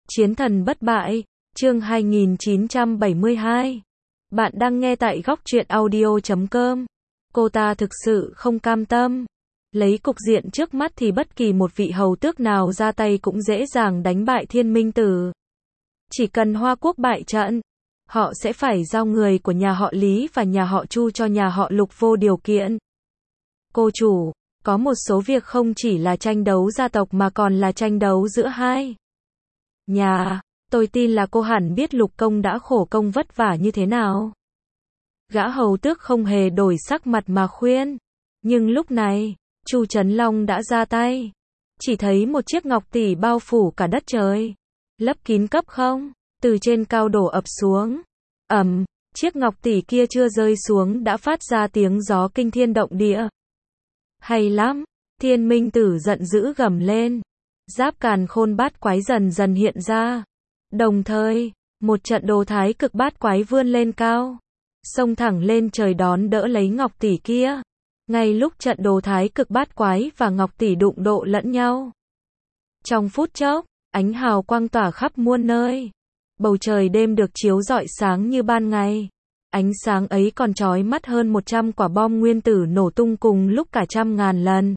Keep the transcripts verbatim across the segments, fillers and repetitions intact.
Chiến thần bất bại, chương hai nghìn chín trăm bảy mươi hai. Bạn đang nghe tại góc truyện audio chấm com. Cô ta thực sự không cam tâm. Lấy cục diện trước mắt thì bất kỳ một vị hầu tước nào ra tay cũng dễ dàng đánh bại Thiên Minh Tử. Chỉ cần Hoa Quốc bại trận, họ sẽ phải giao người của nhà họ Lý và nhà họ Chu cho nhà họ Lục vô điều kiện. Cô chủ, có một số việc không chỉ là tranh đấu gia tộc mà còn là tranh đấu giữa hai nhà. Tôi tin là cô hẳn biết Lục công đã khổ công vất vả như thế nào. Gã hầu tước không hề đổi sắc mặt mà khuyên. Nhưng lúc này, Chu Trấn Long đã ra tay. Chỉ thấy một chiếc ngọc tỷ bao phủ cả đất trời, lấp kín cấp không, từ trên cao đổ ập xuống. Ầm, chiếc ngọc tỷ kia chưa rơi xuống đã phát ra tiếng gió kinh thiên động địa. Hay lắm, Thiên Minh Tử giận dữ gầm lên. Giáp càn khôn bát quái dần dần hiện ra. Đồng thời, một trận đồ thái cực bát quái vươn lên cao, xông thẳng lên trời đón đỡ lấy ngọc tỷ kia. Ngay lúc trận đồ thái cực bát quái và ngọc tỷ đụng độ lẫn nhau, trong phút chốc, ánh hào quang tỏa khắp muôn nơi. Bầu trời đêm được chiếu rọi sáng như ban ngày. Ánh sáng ấy còn chói mắt hơn một trăm quả bom nguyên tử nổ tung cùng lúc cả trăm ngàn lần.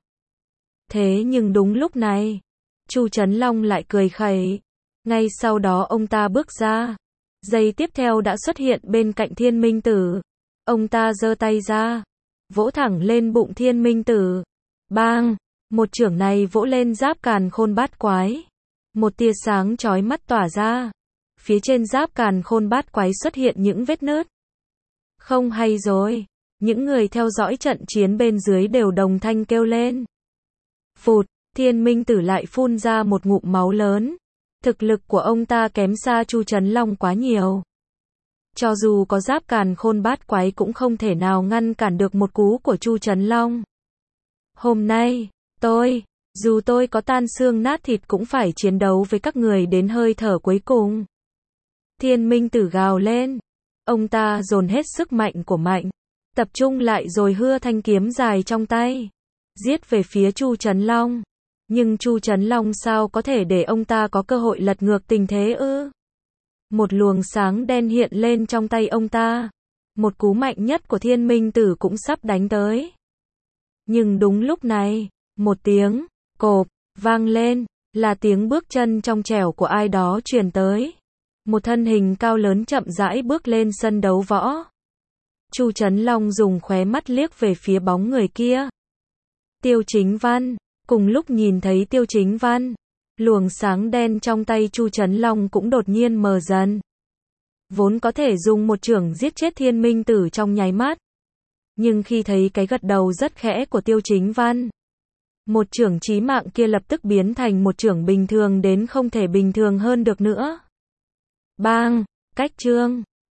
Thế nhưng đúng lúc này, Chu Trấn Long lại cười khẩy. Ngay sau đó ông ta bước ra. Giây tiếp theo đã xuất hiện bên cạnh Thiên Minh Tử. Ông ta giơ tay ra, vỗ thẳng lên bụng Thiên Minh Tử. Bang! Một chưởng này vỗ lên giáp càn khôn bát quái. Một tia sáng chói mắt tỏa ra. Phía trên giáp càn khôn bát quái xuất hiện những vết nứt. Không hay rồi. Những người theo dõi trận chiến bên dưới đều đồng thanh kêu lên. Phụt! Thiên Minh Tử lại phun ra một ngụm máu lớn. Thực lực của ông ta kém xa Chu Trấn Long quá nhiều. Cho dù có giáp càn khôn bát quái cũng không thể nào ngăn cản được một cú của Chu Trấn Long. Hôm nay, tôi, dù tôi có tan xương nát thịt cũng phải chiến đấu với các người đến hơi thở cuối cùng. Thiên Minh Tử gào lên. Ông ta dồn hết sức mạnh của mạnh, tập trung lại rồi hưa thanh kiếm dài trong tay, giết về phía Chu Trấn Long. Nhưng Chu Trấn Long sao có thể để ông ta có cơ hội lật ngược tình thế ư? Một luồng sáng đen hiện lên trong tay ông ta. Một cú mạnh nhất của Thiên Minh Tử cũng sắp đánh tới. Nhưng đúng lúc này, một tiếng cộp vang lên, là tiếng bước chân trong trẻo của ai đó truyền tới. Một thân hình cao lớn chậm rãi bước lên sân đấu võ. Chu Trấn Long dùng khóe mắt liếc về phía bóng người kia. Tiêu Chính Văn. Cùng lúc nhìn thấy Tiêu Chính Văn, luồng sáng đen trong tay Chu Trấn Long cũng đột nhiên mờ dần. Vốn có thể dùng một chưởng giết chết Thiên Minh Tử trong nháy mắt. Nhưng khi thấy cái gật đầu rất khẽ của Tiêu Chính Văn, một chưởng chí mạng kia lập tức biến thành một chưởng bình thường đến không thể bình thường hơn được nữa. Bang! Cách chương